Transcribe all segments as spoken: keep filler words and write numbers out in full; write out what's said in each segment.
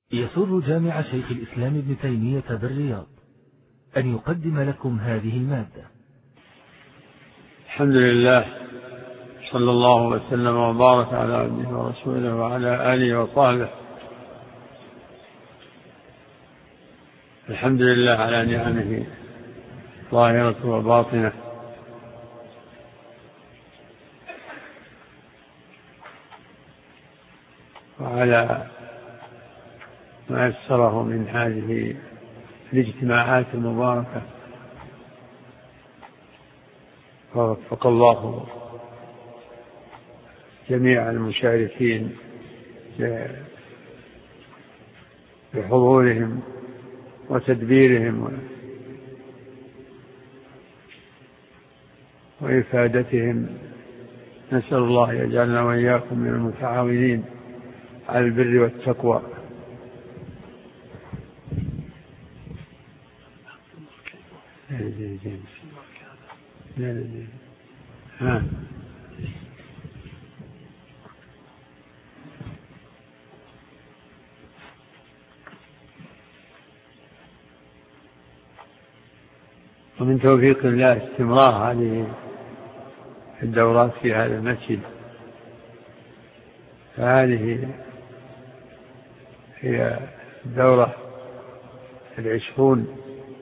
يسر جامع شيخ الإسلام ابن تيمية بالرياض أن يقدم لكم هذه المادة. الحمد لله، صلى الله وسلم وبارك على عبده ورسوله وعلى آله وصحبه. الحمد لله على نعمه ظاهرة وباطنة، وعلى ما يسره من هذه الاجتماعات المباركة، ووفق الله جميع المشاركين بحضورهم وتدبيرهم وإفادتهم. نسأل الله يجعلنا وإياكم من المتعاونين على البر والتقوى. ها ومن توفيق الله استمرار هذه الدورات في هذا المسجد، فهذه هي الدورة العشرون،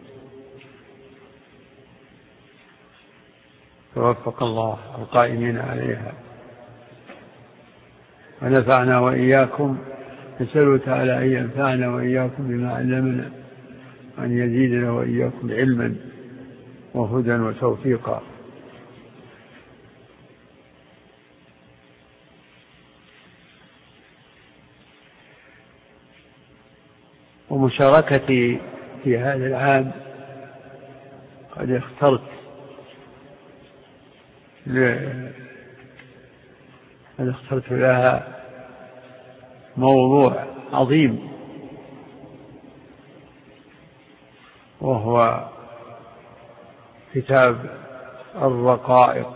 توفق الله القائمين عليها ونفعنا وإياكم. نسأل تعالى أن ينفعنا وإياكم بما علمنا، وأن يزيدنا وإياكم علما وهدى وتوفيقا. ومشاركتي في هذا العام قد اخترت قد اخترت لها موضوع عظيم، وهو كتاب الرقائق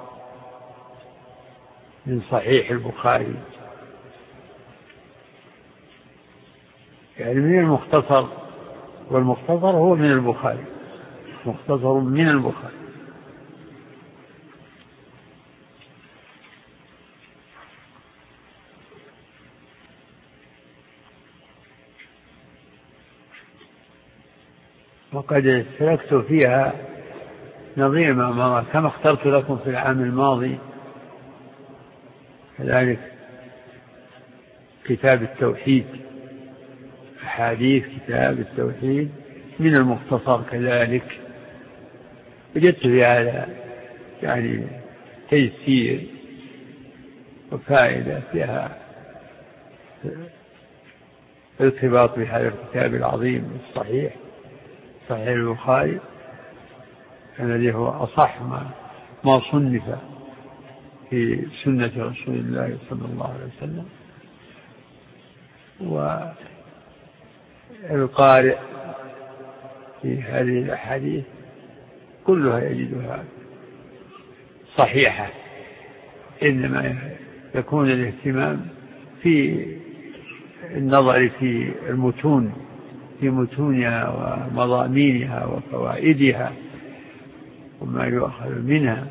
من صحيح البخاري، يعني من المختصر، والمختصر هو من البخاري، مختصر من البخاري. وقد سلكت فيها نظير ما مضى كما اخترت لكم في العام الماضي، كذلك كتاب التوحيد، أحاديث كتاب التوحيد من المختصر كذلك. وجدت في هذا يعني تيسير وفائدة فيها ارتباط بهذا الكتاب العظيم الصحيح، صحيح البخاري، الذي هو أصح ما, ما صنف في سنة رسول الله صلى الله عليه وسلم. والقارئ في هذه الأحاديث كلها يجدها صحيحة، إنما يكون الاهتمام في النظر في المتون، في متونها ومضامينها وفوائدها وما يؤخذ منها.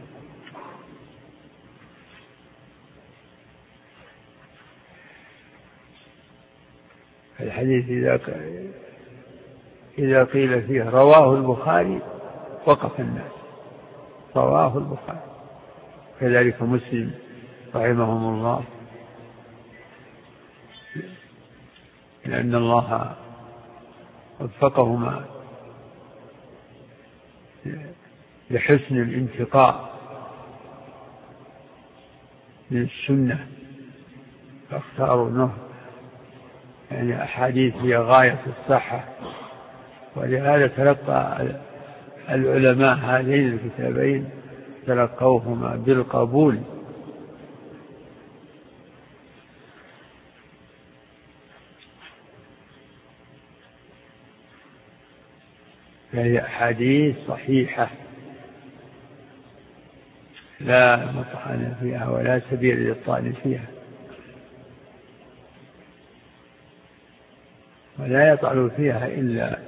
الحديث إذا إذا قيل فيه رواه البخاري وقف الناس، رواه البخاري، كذلك مسلم رحمهم الله، لأن الله وفقهما لحسن الانتقاء من السنة، فاختاروا النهر، يعني أحاديث هي غاية الصحة. ولهذا تلقى العلماء هذين الكتابين تلقوهما بالقبول. فهي أحاديث صحيحة لا مطعن فيها ولا سبيل للطعن فيها. ولا يطعن فيها إلا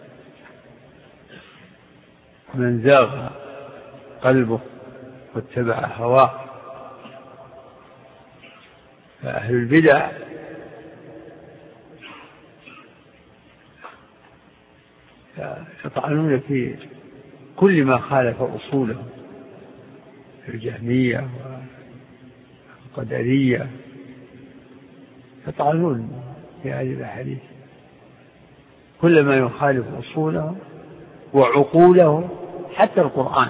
من زاغ قلبه واتبع هواه. فأهل البدع يطعنون في كل ما خالف أصولهم، الجهمية والقدرية يطعنون في هذه الأحاديث، كل ما يخالف أصولهم وعقولهم، حتى القرآن،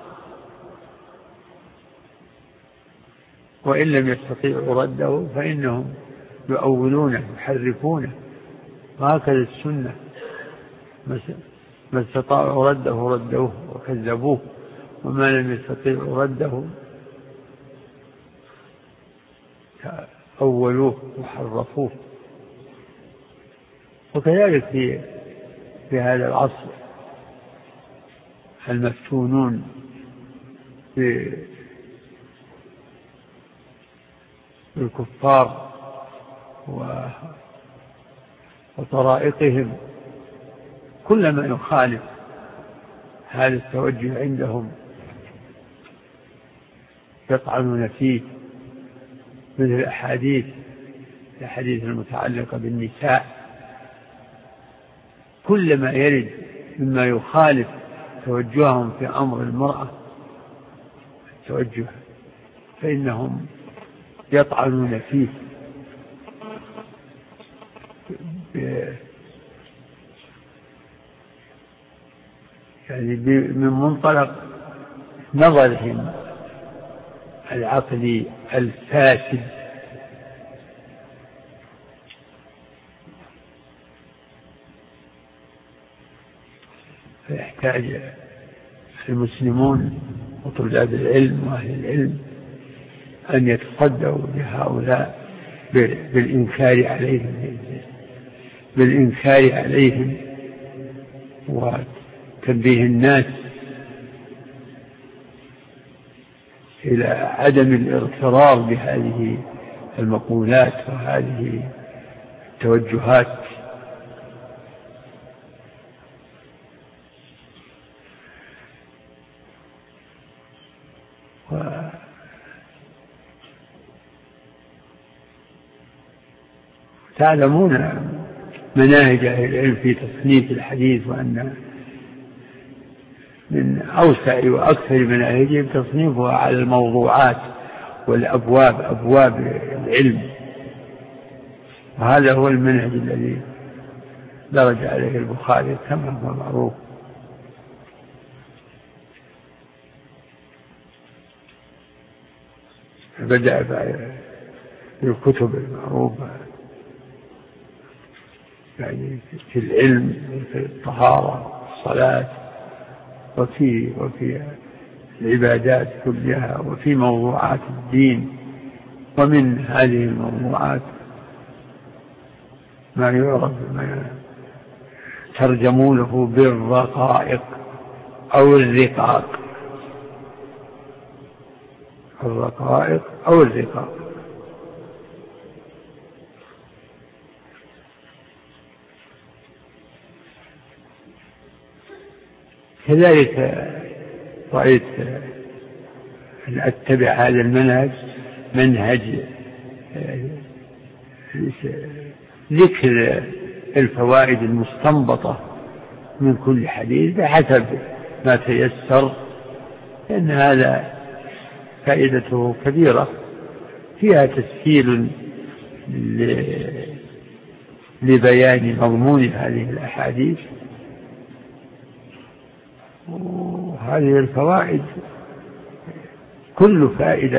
وإن لم يستطيعوا رده فإنهم يؤولونه يحرفونه. وهكذا السنة، ما استطاعوا رده ردوه وكذبوه، وما لم يستطيعوا رده أولوه وحرفوه. وكذلك في في هذا العصر المفتونون بالكفار وطرائقهم، كلما يخالف هذا التوجه عندهم يطعنون فيه، مثل الأحاديث الأحاديث المتعلقة بالنساء، كلما يرد مما يخالف توجههم في أمر المرأة التوجه فإنهم يطعنون فيه يعني من منطلق نظرهم العقلي الفاسد. فيحتاج المسلمون وطلاب العلم وأهل العلم أن يتصدوا لهؤلاء بالإنكار عليهم بالإنكار عليهم وتنبيه الناس إلى عدم الاغترار بهذه المقولات وهذه التوجهات. تعلمون مناهج أهل العلم في تصنيف الحديث، وأن من أوسع وأكثر مناهجهم تصنيفها على الموضوعات والأبواب، أبواب العلم، وهذا هو المنهج الذي درج عليه البخاري كما هو معروف. بدأ بالكتب المعروفة يعني في العلم وفي الطهارة والصلاة وفي وفي العبادات كلها وفي موضوعات الدين. ومن هذه الموضوعات ما يعرف ما ترجمونه بالرقائق أو الرقاق، الرقائق أو الرقاق. كذلك رأيت أن أتبع هذا المنهج، منهج ذكر الفوائد المستنبطة من كل حديث بحسب ما تيسر، لأن هذا فائدته كبيرة، فيها تسهيل لبيان مضمون هذه الأحاديث. وهذه الفوائد كل فائدة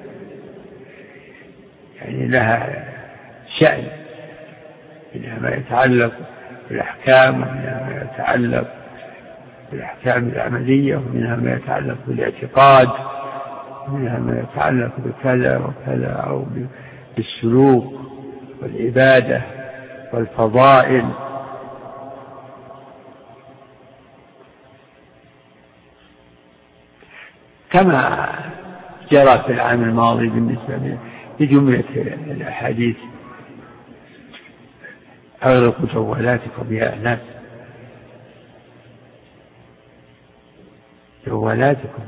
يعني لها شأن، منها ما يتعلق بالأحكام، ومنها ما يتعلق بالأحكام العملية، ومنها ما يتعلق بالاعتقاد، ومنها ما يتعلق بكذا وكذا، أو بالسلوك والعبادة والفضائل. كما جرى في العام الماضي بالنسبة لجملة الأحاديث أغلقوا جوالاتكم يا ناس، جوالاتكم،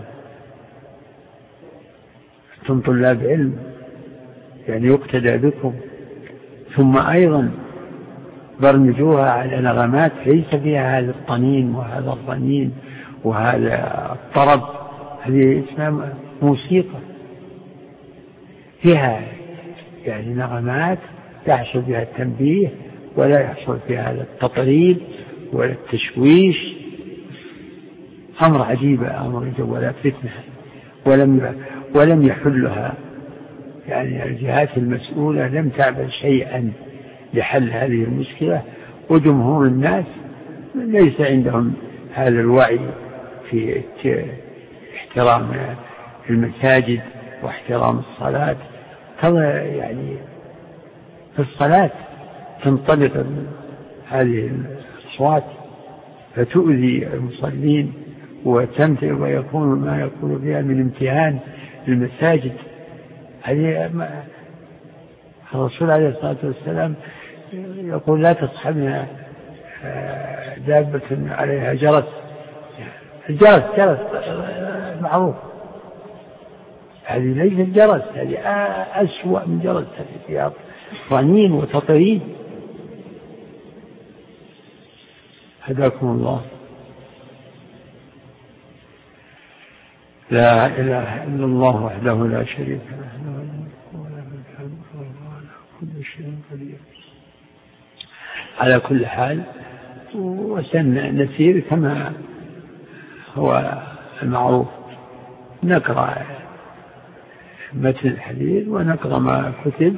أنتم طلاب علم يعني يقتدى بكم. ثم أيضا برمجوها على نغمات ليس فيها هذا الطنين وهذا الرنين وهذا الطرب، هذه اسمها موسيقى، فيها يعني نغمات يحصل فيها التنبيه ولا يحصل فيها هذا التطريب ولا التشويش. أمر عجيب أمر الجوالات فتنة، ولم ولم يحلها يعني الجهات المسؤولة لم تعمل شيئا لحل هذه المشكلة، وجمهور الناس ليس عندهم هذا الوعي في احترام المساجد واحترام الصلاة. كما يعني في الصلاة تنطلق هذه الأصوات فتؤذي المصلين وتمتع ويكون ما يكون فيها من امتهان المساجد. هذه الرسول عليه الصلاة والسلام يقول لا تصحبنا دابة عليها جرس، الجرس جرس معروف، هذه ليس الجرس، هذه أسوأ من جرس، هذه فيها رنين وتطريب. هداكم الله. لا إله إلا الله وحده لا شريك له، له الملك وله الحمد وهو على كل شيء قدير. على كل حال وسنسير كما هو المعروف، نقرأ متن الحديث ونقرأ ما كتب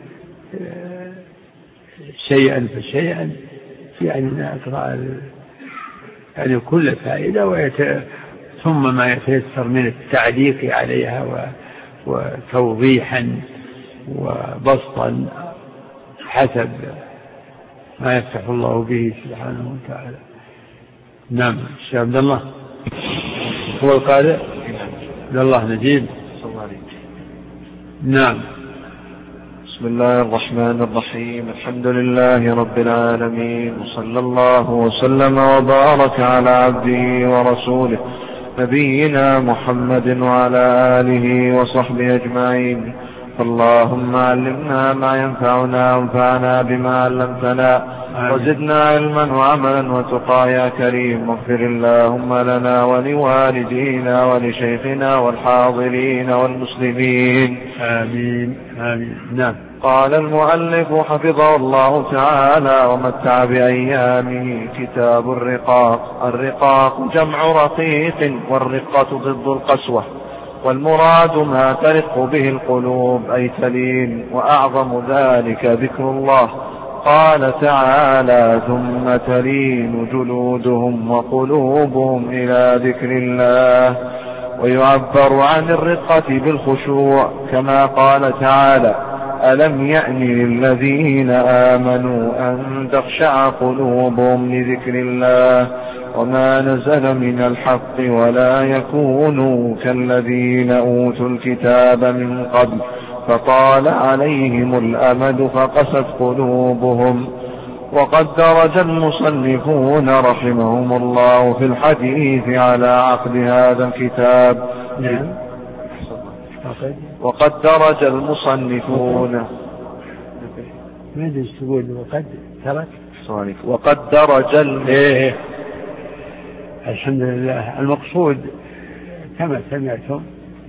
شيئا فشيئا، يعني نقرأ يعني كل فائدة ويت... ثم ما يتيسر من التعليق عليها وتوضيحا وبسطا حسب ما يفتح الله به سبحانه وتعالى. نعم. الشيخ عبد الله هو القارئ. عبد الله نجيب. نعم. بسم الله الرحمن الرحيم. الحمد لله رب العالمين، وصلى الله وسلم وبارك على عبده ورسوله نبينا محمد وعلى آله وصحبه أجمعين. اللهم علمنا ما ينفعنا وانفعنا بما علمتنا وزدنا علما وعملا وتقى يا كريم. واغفر اللهم لنا ولوالدينا ولشيخنا والحاضرين والمسلمين آمين آمين. نعم. قال المؤلف حفظه الله تعالى ومتع بأيامه: كتاب الرقاق. الرقاق جمع رقيق، والرقة ضد القسوة، والمراد ما ترق به القلوب أي تلين، وأعظم ذلك ذكر الله. قال تعالى: ثم تلين جلودهم وقلوبهم إلى ذكر الله. ويعبر عن الرقة بالخشوع كما قال تعالى: ألم يأن للذين آمنوا أن تخشع قلوبهم لذكر الله وما نزل من الحق ولا يكونوا كالذين أوتوا الكتاب من قبل فطال عليهم الأمد فقست قلوبهم. وقد درج المصنفون رحمهم الله في الحديث على عقد هذا الكتاب. وقد درج المصنفون وقد ترك وقد درج الم... الحمد لله. المقصود كما سمعتم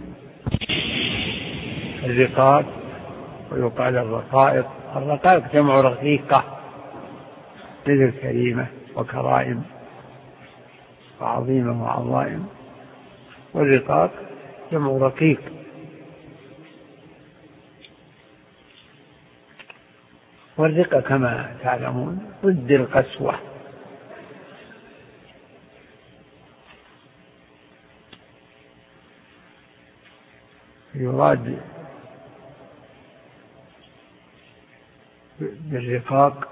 الرقاق، ويقال الرقائق. الرقائق جمع رقيقة، مثل كريمة وكرائم وعظيمة وعظائم، والرقاق جمع رقيق. والرقة كما تعلمون ضد القسوة. يراد بالرقاق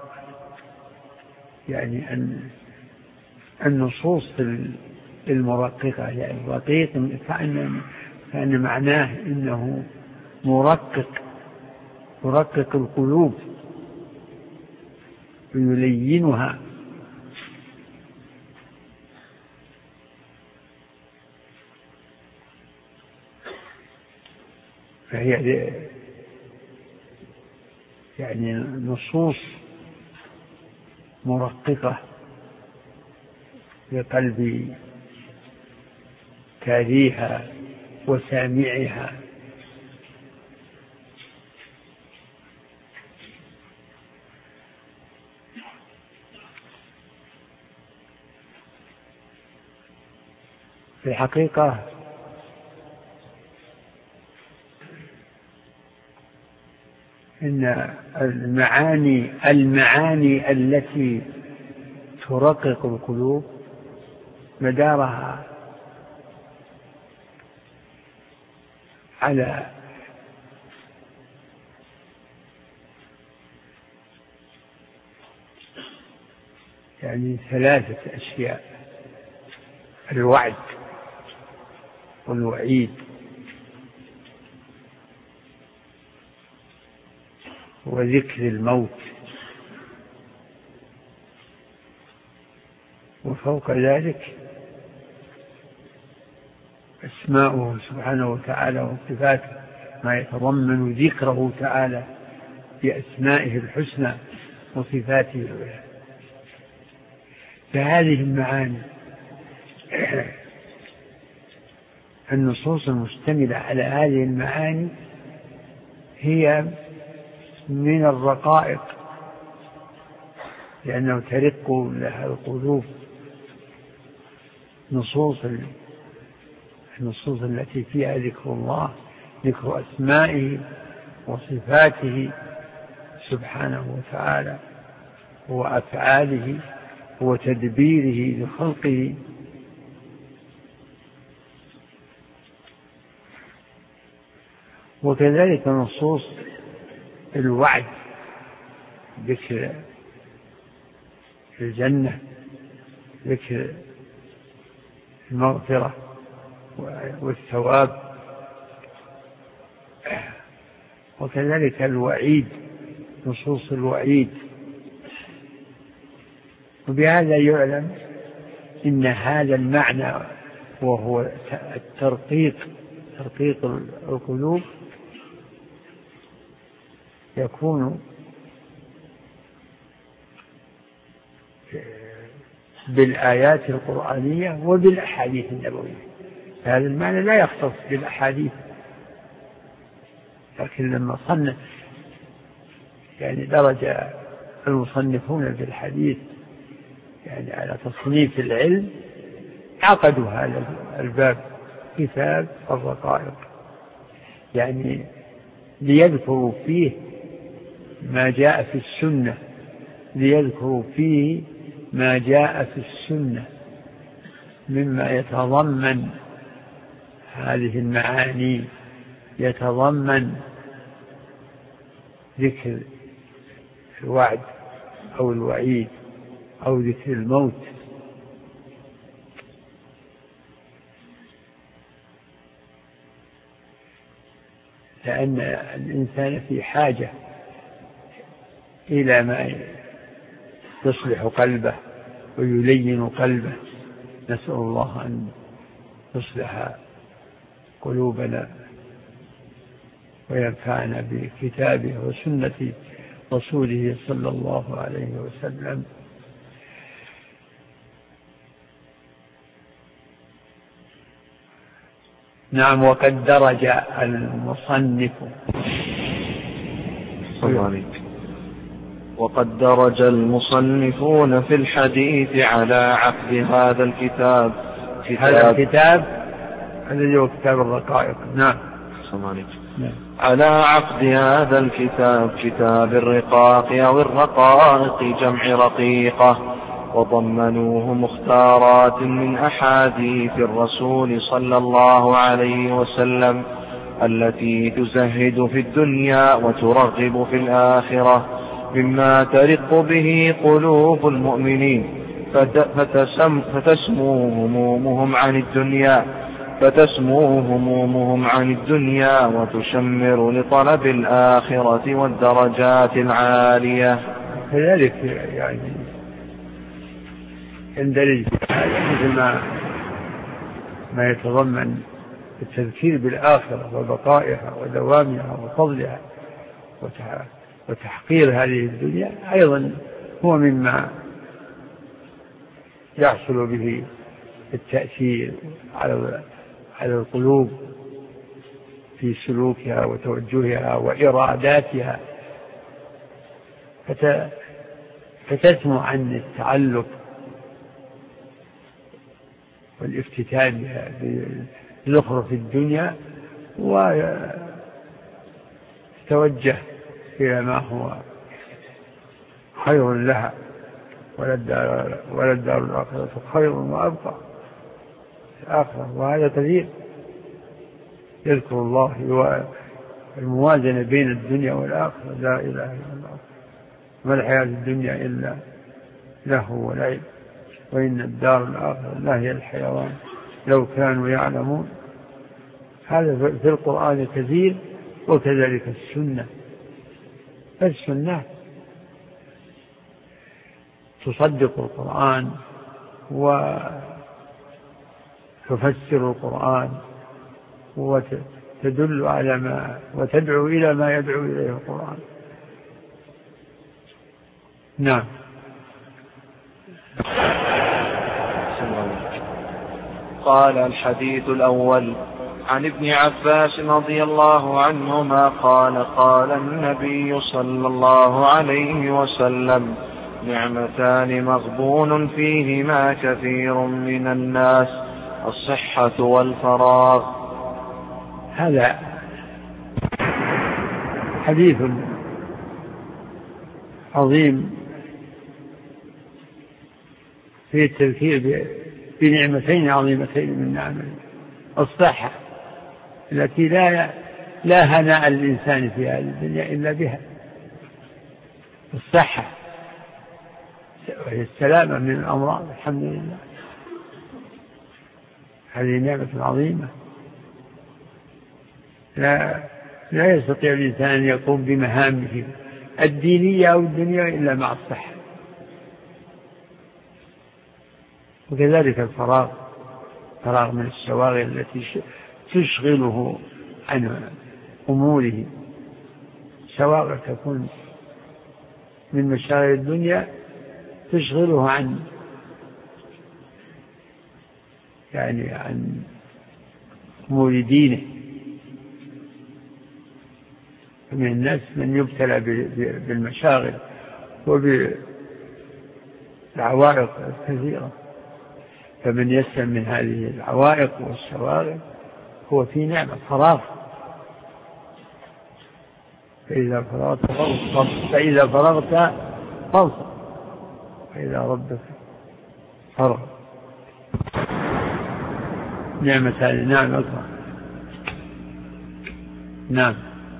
يعني أن النصوص المرققة، يعني الرقيق كأن, كأن معناه إنه مرقق، مرقق القلوب. ويلينها. فهي يعني نصوص مرققة لقلب تاليها وسامعها. في الحقيقة إن المعاني المعاني التي ترقق القلوب مدارها على يعني ثلاثة أشياء: الوعد والوعيد وذكر الموت، وفوق ذلك أسماؤه سبحانه وتعالى وصفاته، ما يتضمن ذكره تعالى بأسمائه الحسنى وصفاته العلى. فهذه المعاني النصوص المشتملة على هذه المعاني هي من الرقائق، لأنه ترق لها القلوب. نصوص النصوص التي فيها ذكر الله، ذكر أسمائه وصفاته سبحانه وتعالى وأفعاله وتدبيره لخلقه. وكذلك نصوص الوعد، ذكر الجنة، ذكر المغفرة والثواب. وكذلك الوعيد، نصوص الوعيد. وبهذا يعلم إن هذا المعنى وهو الترقيق، ترقيق القلوب، يكون بالآيات القرآنية وبالأحاديث النبوية. هذا المعنى لا يختص بالأحاديث، لكن لما صنف يعني درج المصنفون في الحديث يعني على تصنيف العلم، عقدوا هذا الباب كتاب الرقائق، يعني ليذكروا فيه ما جاء في السنة، ليذكروا فيه ما جاء في السنة مما يتضمن هذه المعاني، يتضمن ذكر الوعد أو الوعيد أو ذكر الموت. لأن الإنسان في حاجة إلى ما يصلح قلبه ويلين قلبه. نسأل الله أن يصلح قلوبنا وينفعنا بكتابه وسنة رسوله صلى الله عليه وسلم. نعم. وقد درج المصنف وقد درج المصنفون في الحديث على عقد هذا الكتاب هذا الكتاب الذي هو كتاب الرقائق. نعم. نعم. على عقد هذا الكتاب كتاب الرقاق أو الرقائق جمع رقيقة، وضمنوه مختارات من أحاديث الرسول صلى الله عليه وسلم التي تزهد في الدنيا وترغب في الآخرة، مما ترق به قلوب المؤمنين فتسم فتسمو همومهم عن الدنيا فتسمو همومهم عن الدنيا وتشمر لطلب الآخرة والدرجات العالية. وكذلك يعني يندرج مثل ما ما يتضمن التذكير بالآخرة وبقائها ودوامها وفضلها وتحقير هذه الدنيا، أيضا هو مما يحصل به التأثير على على القلوب في سلوكها وتوجهها وإراداتها، فتسمو عن التعلق والافتتان بزخرف الدنيا وتتوجه إلى ما هو خير لها، وللدار الآخرة خير وأبقى الآخرة. وهذا كثير يذكر الله والموازنة بين الدنيا والآخرة، لا إله إلا الله، ما الحياة الدنيا إلا لهو ولعب وإن الدار الآخرة لا هي الحيوان لو كانوا يعلمون. هذا في القرآن كثير، وكذلك السنة. السنة تصدق القرآن وتفسر القرآن وتدل على ما وتدعو إلى ما يدعو إليه القرآن. نعم. قال: الحديث الأول عن ابن عباس رضي الله عنهما قال: قال النبي صلى الله عليه وسلم: نعمتان مغبون فيهما كثير من الناس، الصحة والفراغ. هذا حديث عظيم في التذكير بنعمتين عظيمتين من نعمة الصحة التي لا لا هناء للإنسان في هذه الدنيا إلا بها، الصحة وهي السلامة من الأمراض. الحمد لله، هذه نعمة عظيمة لا لا يستطيع الإنسان أن يقوم بمهامه الدينية أو الدنيا إلا مع الصحة. وكذلك الفراغ، فراغ من الشواغل التي تشغله عن أموره، شواغل تكون من مشاغل الدنيا تشغله عن يعني عن أمور دينه. من الناس من يبتلى بالمشاغل وبالعوائق الكثيرة، فمن يسلم من هذه العوائق والشواغل هو في نعمة فراغ. فإذا فرغت فانصب فإذا فرغت فانصب فإذا ربك فرغ. نعمة هذه نعمة أخرى. نعم.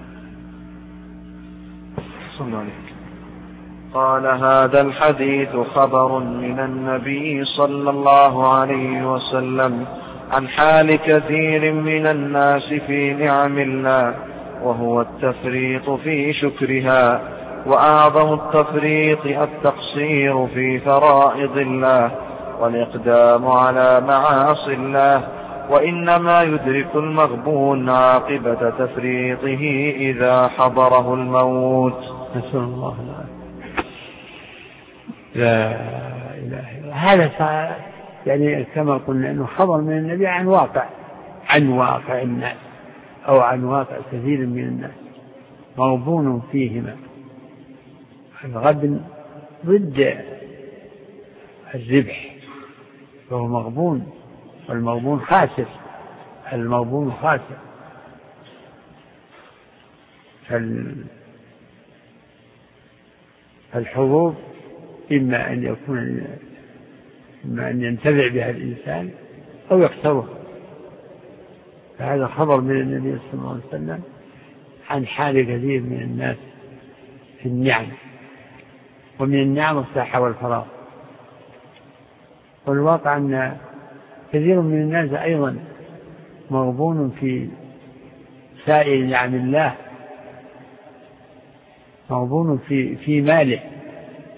قال: هذا الحديث خبر من النبي صلى الله عليه وسلم عن حال كثير من الناس في نعم الله، وهو التفريط في شكرها، وأعظم التفريط التقصير في فرائض الله والإقدام على معاصي الله، وإنما يدرك المغبون عاقبة تفريطه إذا حضره الموت. نسأل الله العافية. لا إله إلا هذا، يعني كما قلنا أنه خبر من النبي عن واقع عن واقع الناس أو عن واقع كثير من الناس مغبون فيهما. الغبن ضد الربح، فهو مغبون، والمغبون خاسر، المغبون خاسر. فالحظوظ إما أن يكون إما أن ينتفع بها الإنسان أو يخسرها. فهذا خبر من النبي صلى الله عليه وسلم عن حال كثير من الناس في النعم، ومن النعم الصحة والفراغ. والواقع أن كثير من الناس أيضا مغبون في سائر نعم الله، مغبون في في ماله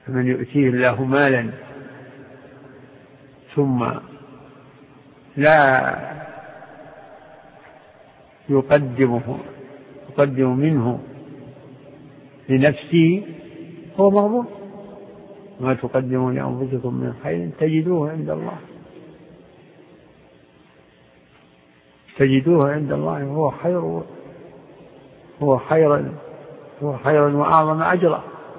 فمن يؤتيه الله مالا ثم لا يقدمه يقدم منه لنفسه هو مغبون. ما تقدموا لأنفسكم من خير تجدوه عند الله تجدوه عند الله هو خير هو خيرا هو خيرا وأعظم أجرا.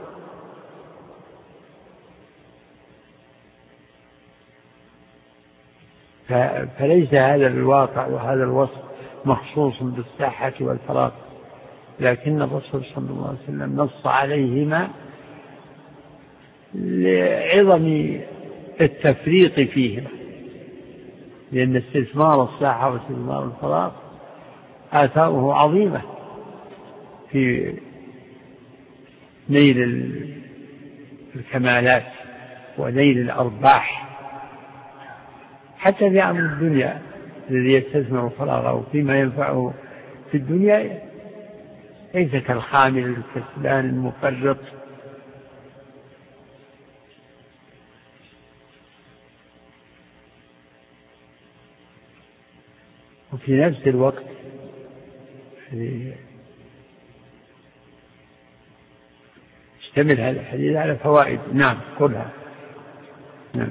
فليس هذا الواقع وهذا الوصف مخصوص بالصحة والفراغ، لكن الرسول صلى الله عليه وسلم نص عليهما لعظم التفريط فيهما، لأن استثمار الصحة واستثمار الفراغ آثاره عظيمة في نيل الكمالات ونيل الأرباح. حتى في أمر الدنيا الذي يستثمر فراغه فيما ينفعه في الدنيا ليس كالخامل الكسلان المفرط. وفي نفس الوقت يشتمل هذا الحديث على فوائد. نعم كلها. نعم.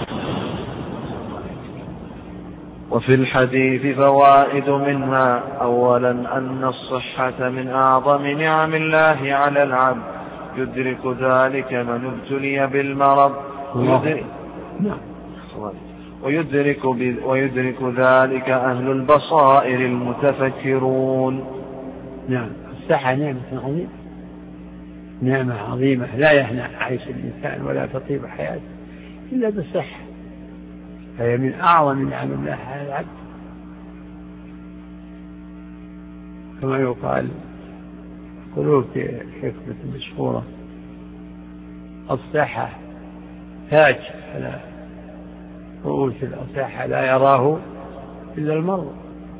وفي الحديث فوائد، منها أولا أن الصحة من أعظم نعم الله على العبد، يدرك ذلك من ابتلي بالمرض ويدرك, ويدرك, ويدرك ذلك أهل البصائر المتفكرون. نعم الصحة نعمة عظيمة نعمة عظيمة لا يهنأ عيش الإنسان ولا تطيب حياته إلا بالصحة، فهي من أعظم نعم الله على العبد. كما يقال قلوب حكمة مشهورة الصحة تاج على رؤوس الأصحة لا يراه إلا المرض.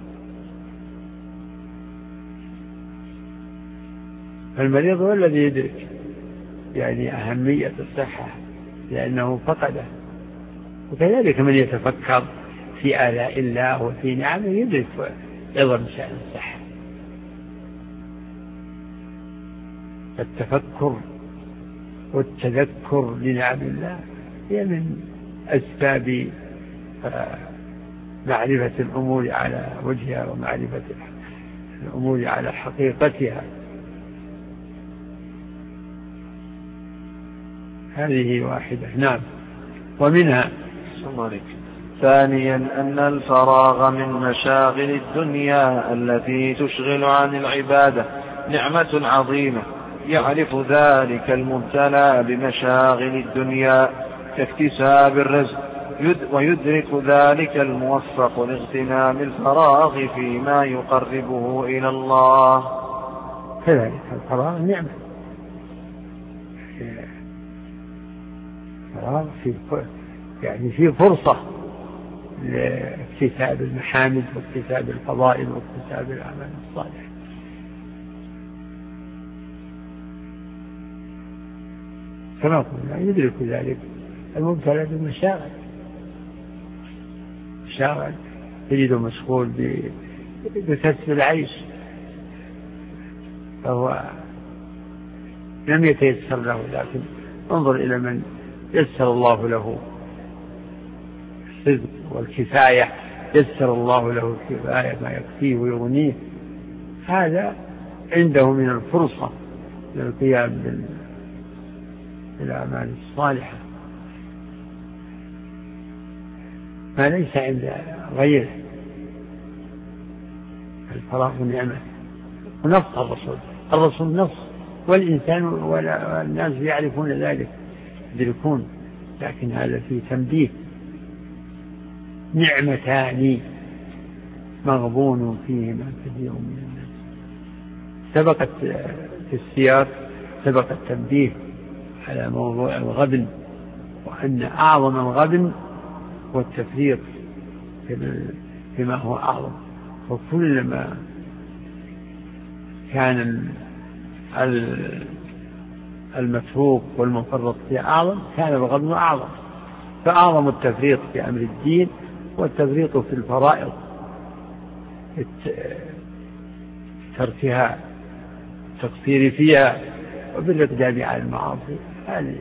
فالمريض هو الذي يدرك يعني أهمية الصحة لأنه فقده، وكذلك من يتفكر في آلاء الله وفي نعمه يدرك عظم شأن الصحة. التفكر والتذكر لنعم الله هي من أسباب معرفة الأمور على وجهها ومعرفة الأمور على حقيقتها. هذه واحدة. نعم. ومنها ثانيا أن الفراغ من مشاغل الدنيا التي تشغل عن العبادة نعمة عظيمة، يعرف ذلك المبتلى بمشاغل الدنيا كاكتساب الرزق، ويدرك ذلك الموفق لاغتنام الفراغ فيما يقربه إلى الله. كذلك الفراغ نعمة، الفراغ في يعني في فرصة لاكتساب المحامد واكتساب الفضائل واكتساب الأعمال الصالحة. كما قلنا يدرك ذلك المبتلى بالمشاغل، مشاغل تجده مشغول بكسب العيش فهو لم يتيسر له، لكن انظر إلى من يسر الله له الرزق والكفاية، يسر الله له الكفاية ما يكفيه ويغنيه، هذا عنده من الفرصة للقيام بالأعمال الصالحة ما ليس عند غيره. الفراغ نعمة. ونص الرسول الرسول نص والإنسان والناس يعرفون ذلك يدركون، لكن هذا فيه تنبيه. نعمتان مغبون فيهما كثير من الناس. سبقت في السياق سبق التنبيه على موضوع الغبن، وأن أعظم الغبن هو التفريط فيما هو أعظم. وكلما كان المتروك والمفرط فيه أعظم كان الغبن أعظم. فأعظم التفريط في أمر الدين والتفريط في الفرائض، تركها التقصير فيها وبالإقدام على المعاصي. هذه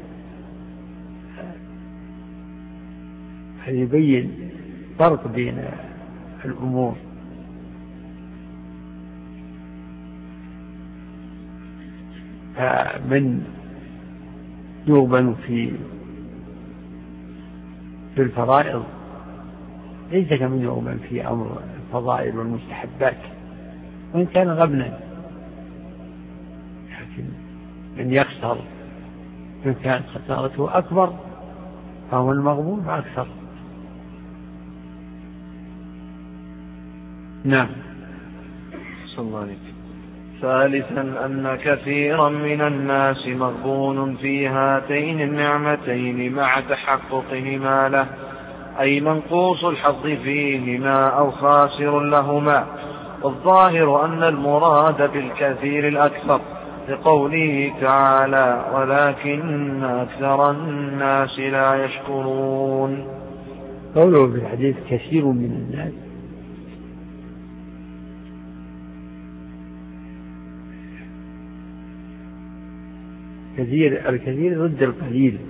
يبين فرق بين الأمور. فمن يغبن في في الفرائض ليس كمن يغبن في أمر الفضائل والمستحبات وإن كان غبنا، لكن من يخسر إن كانت خسارته أكبر فهو المغبون أكثر. نعم. صلى الله عليه وسلم. ثالثا أن كثيرا من الناس مغبون في هاتين النعمتين مع تحققهما له، أي منقوص الحظ فيهما أو خاسر لهما. والظاهر أن المراد بالكثير الأكثر لقوله تعالى ولكن أكثر الناس لا يشكرون. قوله في الحديث كثير من الناس كثير، الكثير ضد القليل،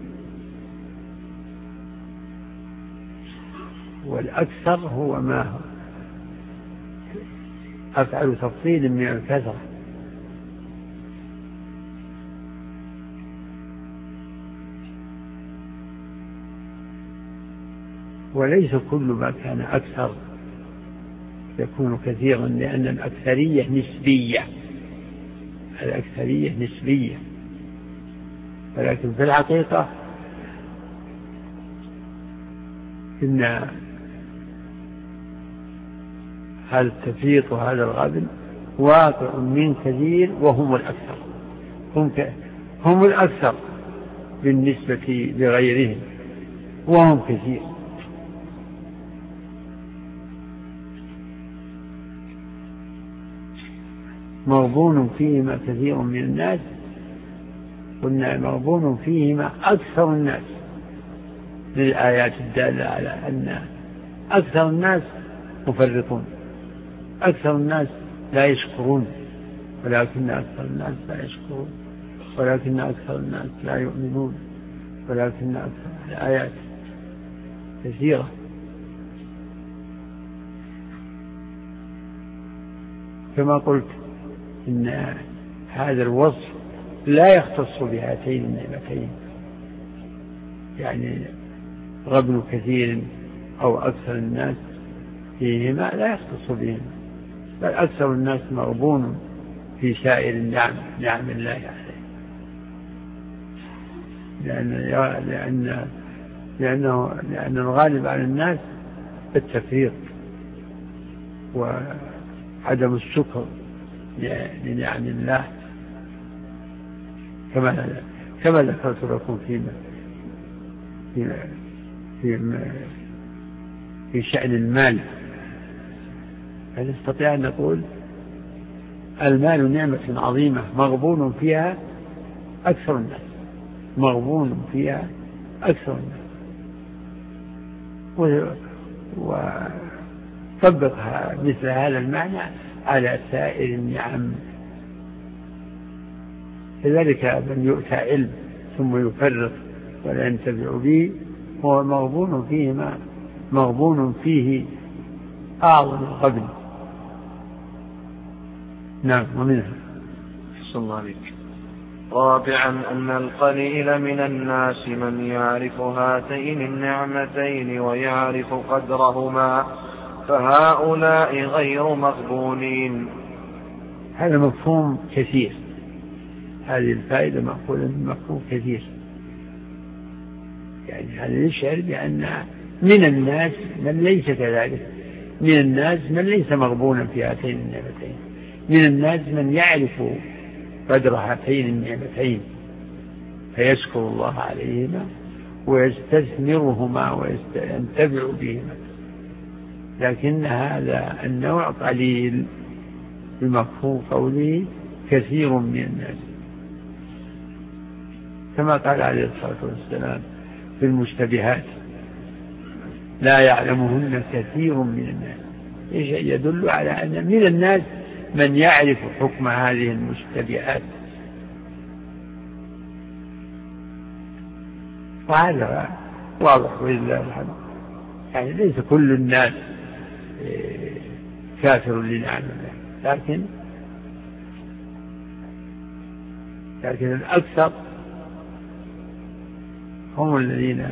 والأكثر هو ما أفعل تفصيل من الكثرة. وليس كل ما كان أكثر يكون كثيرا، لأن الأكثرية نسبية، الأكثرية نسبية، ولكن في الحقيقة إن هذا التفريط وهذا الغبن واقع من كثير وهم الأكثر، هم, هم الأكثر بالنسبة لغيرهم وهم كثير. مغبون فيهما كثير من الناس، قلنا مغبون فيهما أكثر الناس للآيات الدالة على أن أكثر الناس مفرطون، أكثر الناس لا يشكرون، ولكن أكثر الناس لا يشكرون، ولكن أكثر الناس لا يؤمنون، ولكن أكثر الآيات كثيرة. كما قلت إن هذا الوصف لا يختص بهاتين النعمتين، يعني غبن كثير أو أكثر الناس فيهما لا يختص بهم، بل أكثر الناس مغبون في سائر النعم، نعم الله عليه، لأن لأن لأنه لأن الغالب على الناس التفريط وعدم الشكر لنعم الله، كما كما ذكرت لكم فيما في في في شأن المال. فنستطيع أن نقول المال نعمة عظيمة مغبون فيها أكثر الناس، مغبون فيها أكثر الناس، وطبقها مثل هذا المعنى على سائر النعم. كذلك من يؤتى علم ثم يفرط ولا ينتفع به هو مغبون فيهما، مغبون فيه أعظم الغبن. نعم. ومنها صلى الله عليه وسلم. رابعا أن القليل من الناس من يعرف هاتين النعمتين ويعرف قدرهما، فهؤلاء غير مغبونين. هذا مفهوم كثير، هذه الفائدة مأخوذة من مفهوم كثير، يعني هذا يشعر بأن من الناس من ليس كذلك، من الناس من ليس مغبونا في هاتين النعمتين، من الناس من يعرف قدر هاتين النعمتين فيشكر الله عليهما ويستثمرهما وينتفع بهما، لكن هذا النوع قليل بمفهوم قوله كثير من الناس. كما قال عليه الصلاة والسلام في المشتبهات لا يعلمهن كثير من الناس، يدل على أن من الناس من يعرف حكم هذه المشتبهات، وهذا واضح ولله الحمد. يعني ليس كل الناس كافر لنعم الله، لكن لكن الأكثر هم الذين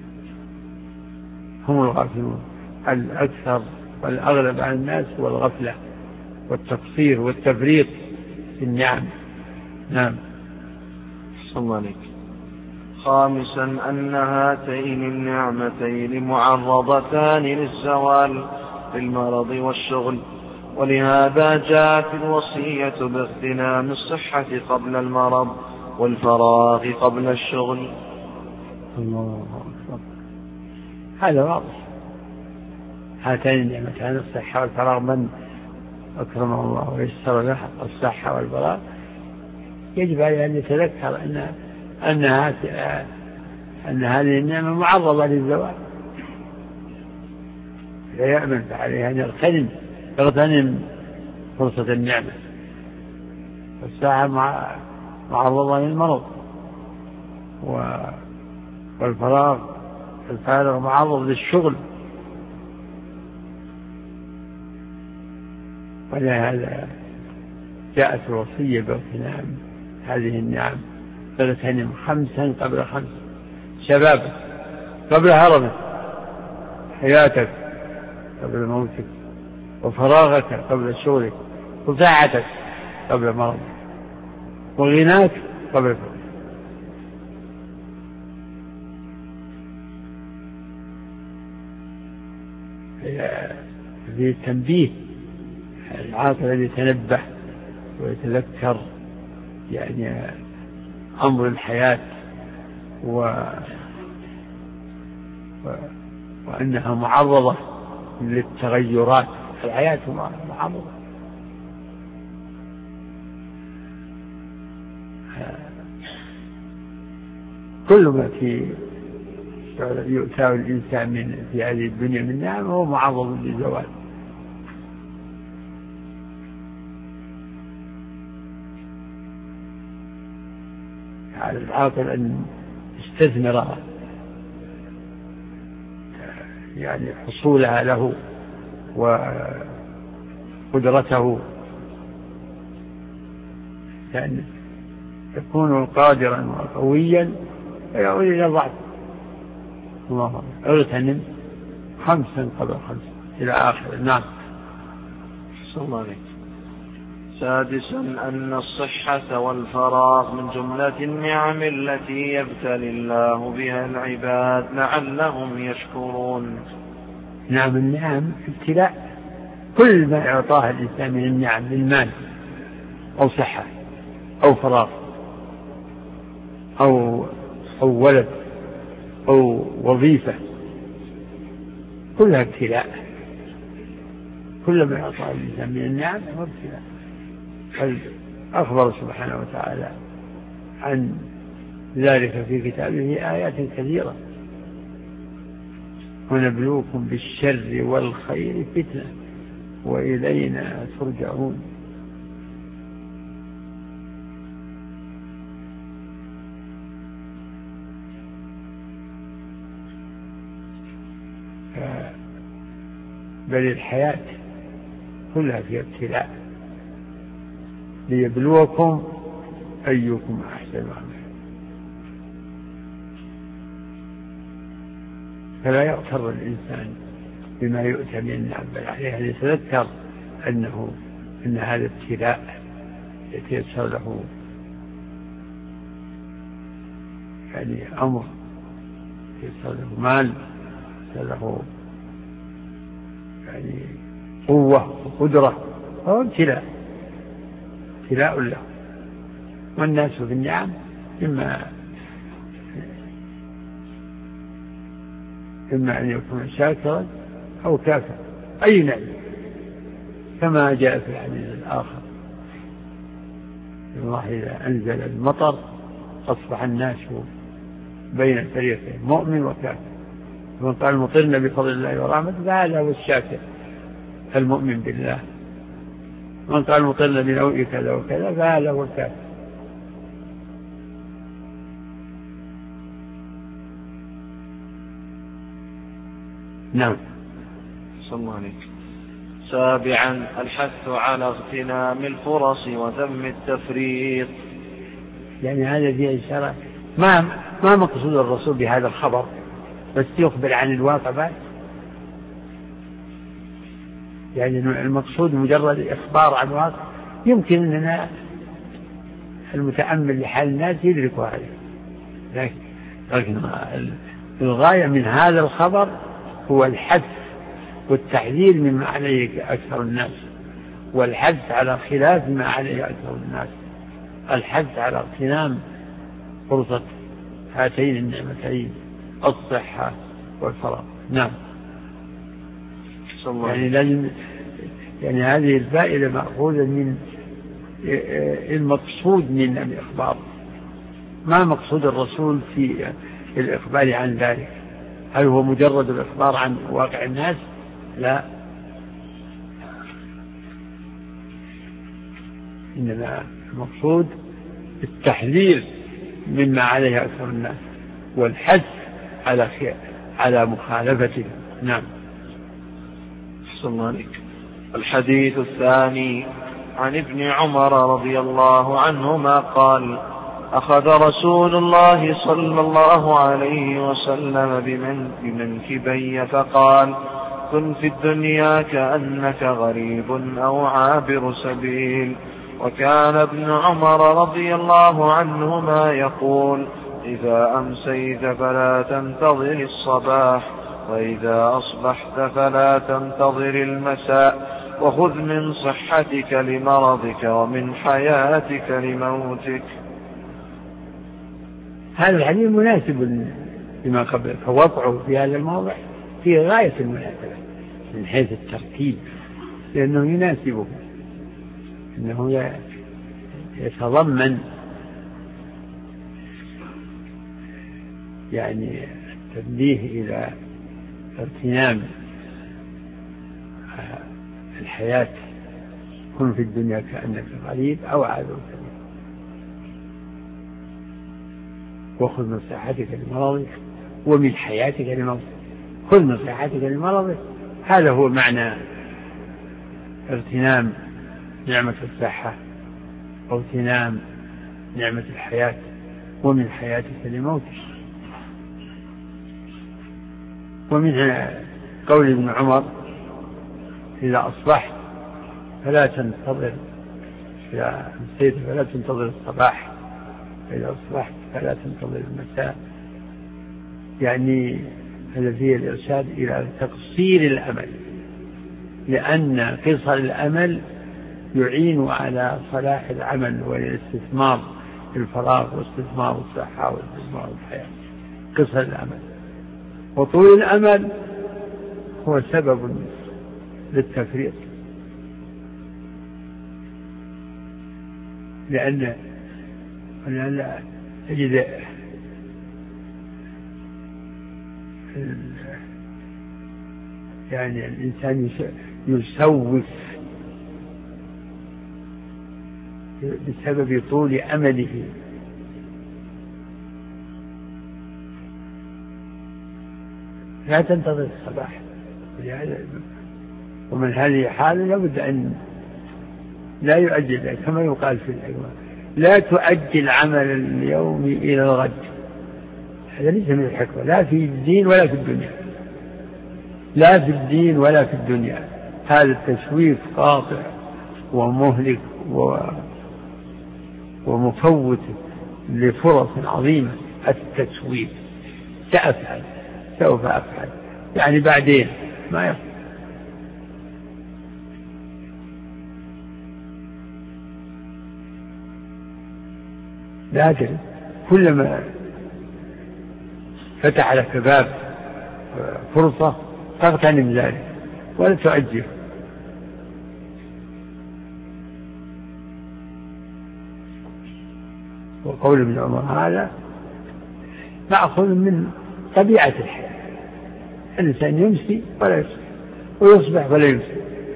هم الغافلون. الأكثر والأغلب على الناس هو الغفلة والتقصير والتفريط في النعم. نعم. صلى الله عليك. خامسا أن هاتين النعمتين معرضتان للزوال بالمرض والشغل، ولهذا جاءت الوصية باغتنام الصحة قبل المرض والفراغ قبل الشغل. الله أكبر. هذا واضح. هاتين النعمتان الصحة والفراغ، من أكرمه الله ويسر له الصحة والفراغ يجب عليه أن يتذكر أن أن أن هذه النعمة معرضة للزوال، لا يأمن عليه أن يغتنم يغتنم فرصة النعمة. الصحة معرضة للمرض، والفراغ الفارغ معرض للشغل، ولهذا جاءت الوصية باغتنام هذه النعم، فاغتنم خمسا قبل خمس: شبابك قبل هرمك، حياتك قبل موتك، وفراغك قبل شغلك، وساعتك قبل مرضك، وغناك قبل فقرك. في التنبيه العاقل الذي يتنبه ويتذكر يعني أمر الحياة و... و... وأنها معرضة للتغيرات. الحياة معرضة، كل ما في يؤتاه الإنسان من في هذه الدنيا من نعم هو معرض للزوال. على العاقل أن يستثمر يعني حصولها له وقدرته، لأن يكون قادرا وقويا فيعود إلى ضعف. الله اغتنم خمسا قبل خمس إلى آخر. نعم. صلى الله عليه. سادسا أن الصحة والفراغ من جملة النعم التي يبتلي الله بها العباد لعلهم يشكرون. نعم، النعم ابتلاء. كل ما أعطاه الإنسان من النعم من مال أو صحة أو فراغ أو أو ولد أو وظيفة، كلها ابتلاء. كل ما أعطاه الإنسان من النعم هو ابتلاء. أخبر سبحانه وتعالى عن ذلك في كتابه آيات كثيرة: ونبلوكم بالشر والخير فتنة وإلينا ترجعون. بل الحياة كلها في ابتلاء ليبلوكم أيكم أحسن عملا. فلا يغتر الإنسان بما يؤتى من النعم، بل عليه أن يتذكر أنه أن هذا ابتلاء يتيسر له يعني أمر، يتيسر له مال، يتيسر له يعني قوة وقدرة، هو ابتلاء ابتلاء له. والناس في النعم إما إما أن يكون شاكرا أو كافرا، أي نعم، كما جاء في الحديث الآخر: الله إذا أنزل المطر أصبح الناس بين الفريقين مؤمن وكافر. من قال مطرنا بفضل الله ورحمته فهذا هو الشاكر المؤمن بالله، من قال مطرنا بنوء كذا وكذا فهذا هو الكافر. نعم. صلى الله عليك. سابعا الحث على اغتنام الفرص وذم التفريط. يعني هذا فيه إشارة ما ما مقصود الرسول بهذا الخبر، بس يخبر عن الواقع بعد. يعني المقصود مجرد إخبار عن الواقع، يمكن أننا المتأمل لحال الناس يدرك هذا، لكن الغاية من هذا الخبر هو الحث والتحذير مما عليه أكثر الناس، والحث على خلاف ما عليه أكثر الناس، الحث على اغتنام فرصة هاتين النعمتين الصحة والفراغ. نعم. يعني لازم يعني هذه الفائدة مأخوذة من المقصود من الإخبار، ما مقصود الرسول في الإخبار عن ذلك؟ هل هو مجرد الإخبار عن واقع الناس؟ لا، إنما المقصود التحذير مما عليه أكثر الناس والحث على خير على مخالفته. نعم. صلى الله عليك. الحديث الثاني عن ابن عمر رضي الله عنهما قال: أخذ رسول الله صلى الله عليه وسلم بمن بمنكبي فقال: كن في الدنيا كأنك غريب أو عابر سبيل. وكان ابن عمر رضي الله عنهما يقول: إذا أمسيت فلا تنتظر الصباح، وإذا أصبحت فلا تنتظر المساء، وخذ من صحتك لمرضك ومن حياتك لموتك. هذا الحديث مناسب لما قبل، فوضعه في هذا الموضع في غاية المناسبة من حيث الترتيب، لأنه يناسبه، إنه يتضمن يعني التنبيه إلى اغتنام الحياة. كن في الدنيا كأنك غريب أو عابر سبيل، وخذ من صحتك لمرضك ومن حياتك لموتك. خذ من صحتك لمرضك، هذا هو معنى اغتنام نعمة الصحة أو اغتنام نعمة الحياة، ومن حياتك لموتك. ومن قول ابن عمر: إذا أصبحت فلا تنتظر، إذا أمسيت فلا تنتظر الصباح، إذا أصبحت فلا تنتظر المساء. يعني هذا فيه الإرشاد إلى تقصير الأمل، لأن قصر الأمل يعين على صلاح العمل والاستثمار في الفراغ واستثمار الصحة واستثمار الحياة. قصر الأمل وطول الأمل هو سبب للتفريط، لأن لا تجد يعني الإنسان يسوف بسبب طول أمله، لا تنتظر الصباح. ومن هذه حاله لابد أن لا يؤجل، كما يقال في الحكمة: لا تؤجل عمل اليوم إلى الغد. هذا ليس من الحكمة، لا في الدين ولا في الدنيا، لا في الدين ولا في الدنيا. هذا التسويف قاطع ومهلك ومفوت لفرص عظيمة. التسويف سأفعل سوف أفعل، يعني بعدين ما يفعل. لكن كلما فتح لك باب فرصة فاغتنم ذلك ولا تؤجل. وقول ابن عمر هذا مأخذ من طبيعة الحياة، الإنسان يمسي ولا يصبح ويصبح ولا يمسي.